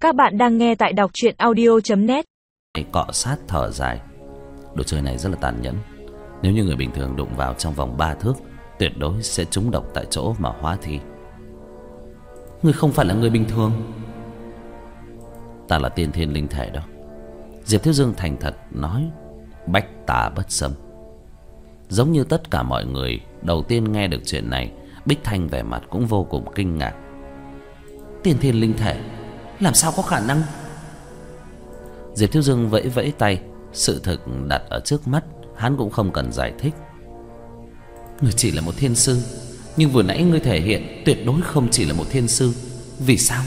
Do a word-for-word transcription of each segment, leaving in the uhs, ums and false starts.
Các bạn đang nghe tại đọc truyện audio chấm net. Cọ sát thở dài. Đồ chơi này rất là tàn nhẫn. Nếu như người bình thường đụng vào trong vòng ba thước, tuyệt đối sẽ trúng độc tại chỗ mà hóa thi. Ngươi không phải là người bình thường. Ta là tiên thiên linh thể đó. Diệp Thiếu Dương thành thật nói. Bách tà bất xâm. Giống như tất cả mọi người đầu tiên nghe được chuyện này, Bích Thanh vẻ mặt cũng vô cùng kinh ngạc. Tiên thiên linh thể, làm sao có khả năng? Diệp Thiếu Dương vẫy vẫy tay. Sự thực đặt ở trước mắt, hắn cũng không cần giải thích. Ngươi chỉ là một thiên sư, nhưng vừa nãy ngươi thể hiện tuyệt đối không chỉ là một thiên sư. Vì sao?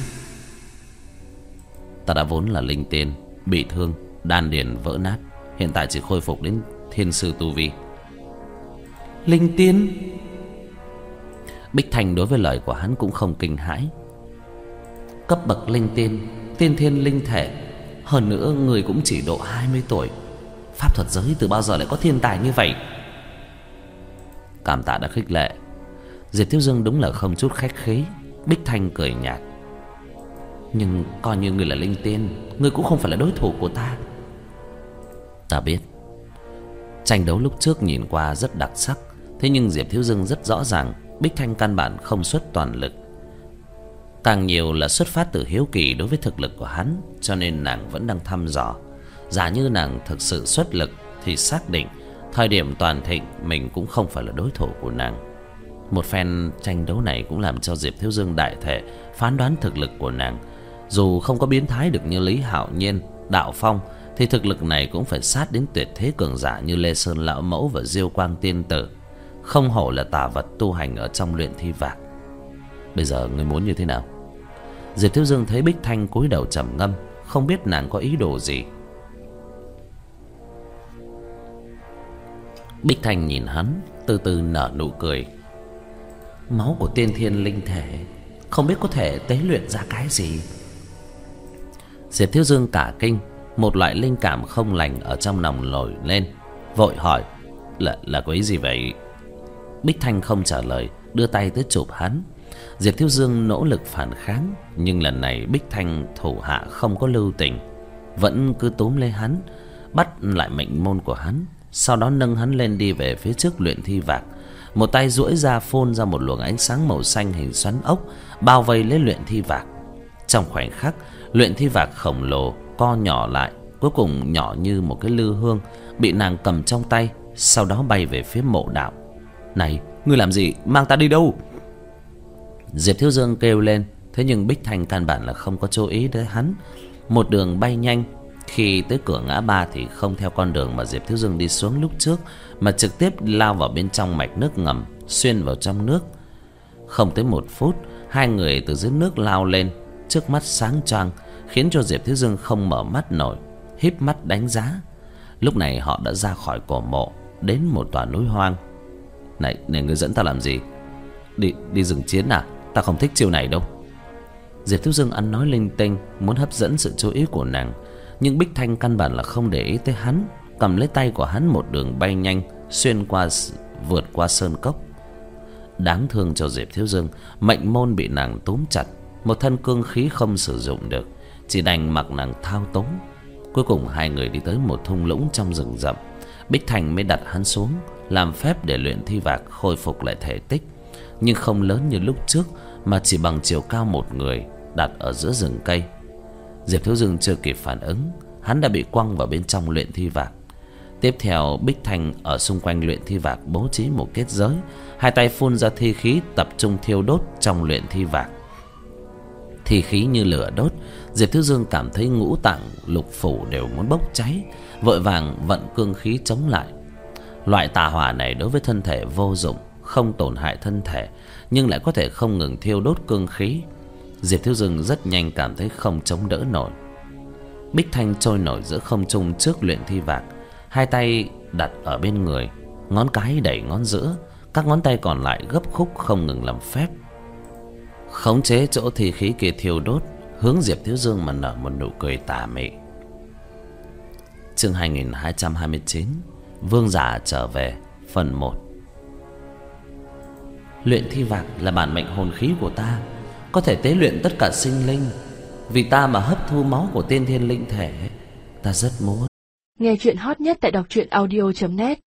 Ta đã vốn là linh tiên, bị thương, đan điền vỡ nát, hiện tại chỉ khôi phục đến thiên sư tu vi. Linh tiên? Bích Thanh đối với lời của hắn cũng không kinh hãi. Cấp bậc linh tiên, tiên thiên linh thể. Hơn nữa người cũng chỉ độ hai mươi tuổi. Pháp thuật giới từ bao giờ lại có thiên tài như vậy? Cảm tạ đã khích lệ. Diệp Thiếu Dương đúng là không chút khách khí. Bích Thanh cười nhạt. Nhưng coi như người là linh tiên, người cũng không phải là đối thủ của ta. Ta biết. Tranh đấu lúc trước nhìn qua rất đặc sắc, thế nhưng Diệp Thiếu Dương rất rõ ràng Bích Thanh căn bản không xuất toàn lực, càng nhiều là xuất phát từ hiếu kỳ đối với thực lực của hắn, cho nên nàng vẫn đang thăm dò. Giả như nàng thực sự xuất lực thì xác định thời điểm toàn thịnh mình cũng không phải là đối thủ của nàng. Một phen tranh đấu này cũng làm cho Diệp Thiếu Dương đại thể phán đoán thực lực của nàng. Dù không có biến thái được như Lý Hạo Nhiên, Đạo Phong, thì thực lực này cũng phải sát đến tuyệt thế cường giả như Lê Sơn Lão Mẫu và Diêu Quang Tiên Tử. Không hổ là tà vật tu hành ở trong luyện thi vạc. Bây giờ ngươi muốn như thế nào? Diệp Thiếu Dương thấy Bích Thanh cúi đầu trầm ngâm, không biết nàng có ý đồ gì. Bích Thanh nhìn hắn, từ từ nở nụ cười. Máu của tiên thiên linh thể, không biết có thể tế luyện ra cái gì? Diệp Thiếu Dương cả kinh, một loại linh cảm không lành ở trong lòng nổi lên, vội hỏi. Là, là có ý gì vậy? Bích Thanh không trả lời, đưa tay tới chụp hắn. Diệp Thiếu Dương nỗ lực phản kháng, nhưng lần này Bích Thanh thủ hạ không có lưu tình, vẫn cứ túm lấy hắn, bắt lại mệnh môn của hắn, sau đó nâng hắn lên đi về phía trước luyện thi vạc. Một tay duỗi ra phun ra một luồng ánh sáng màu xanh hình xoắn ốc, bao vây lấy luyện thi vạc. Trong khoảnh khắc, luyện thi vạc khổng lồ co nhỏ lại, cuối cùng nhỏ như một cái lư hương, bị nàng cầm trong tay, sau đó bay về phía mộ đạo. Này, ngươi làm gì? Mang ta đi đâu? Diệp Thiếu Dương kêu lên, thế nhưng Bích Thanh căn bản là không có chú ý tới hắn. Một đường bay nhanh, khi tới cửa ngã ba thì không theo con đường mà Diệp Thiếu Dương đi xuống lúc trước, mà trực tiếp lao vào bên trong mạch nước ngầm, xuyên vào trong nước. Không tới một phút, hai người từ dưới nước lao lên, trước mắt sáng choang, khiến cho Diệp Thiếu Dương không mở mắt nổi, híp mắt đánh giá. Lúc này họ đã ra khỏi cổ mộ, đến một tòa núi hoang. Này, này ngươi dẫn ta làm gì? Đi đi rừng chiến à? Ta không thích chiêu này đâu. Diệp Thiếu Dương ăn nói linh tinh, muốn hấp dẫn sự chú ý của nàng, nhưng Bích Thanh căn bản là không để ý tới hắn, cầm lấy tay của hắn một đường bay nhanh, xuyên qua, vượt qua sơn cốc. Đáng thương cho Diệp Thiếu Dương, mệnh môn bị nàng túm chặt, một thân cương khí không sử dụng được, chỉ đành mặc nàng thao túng. Cuối cùng hai người đi tới một thung lũng trong rừng rậm. Bích Thanh mới đặt hắn xuống, làm phép để luyện thi vạc khôi phục lại thể tích, nhưng không lớn như lúc trước, mà chỉ bằng chiều cao một người, đặt ở giữa rừng cây. Diệp Thiếu Dương chưa kịp phản ứng, hắn đã bị quăng vào bên trong luyện thi vạc. Tiếp theo, Bích Thanh ở xung quanh luyện thi vạc bố trí một kết giới, hai tay phun ra thi khí tập trung thiêu đốt trong luyện thi vạc. Thi khí như lửa đốt, Diệp Thiếu Dương cảm thấy ngũ tạng lục phủ đều muốn bốc cháy, vội vàng vận cương khí chống lại. Loại tà hỏa này đối với thân thể vô dụng, không tổn hại thân thể, nhưng lại có thể không ngừng thiêu đốt cương khí. Diệp Thiếu Dương rất nhanh cảm thấy không chống đỡ nổi. Bích Thanh trôi nổi giữa không trung trước luyện thi vạc, hai tay đặt ở bên người, ngón cái đẩy ngón giữa, các ngón tay còn lại gấp khúc không ngừng làm phép, khống chế chỗ thi khí kia thiêu đốt, hướng Diệp Thiếu Dương mà nở một nụ cười tà mị. Chương hai nghìn hai trăm hai mươi chín, Vương giả trở về, phần một. Luyện thi vạc là bản mệnh hồn khí của ta, có thể tế luyện tất cả sinh linh. Vì ta mà hấp thu máu của tiên thiên linh thể, ta rất muốn. Nghe chuyện hot nhất tại đọc truyện audio chấm net.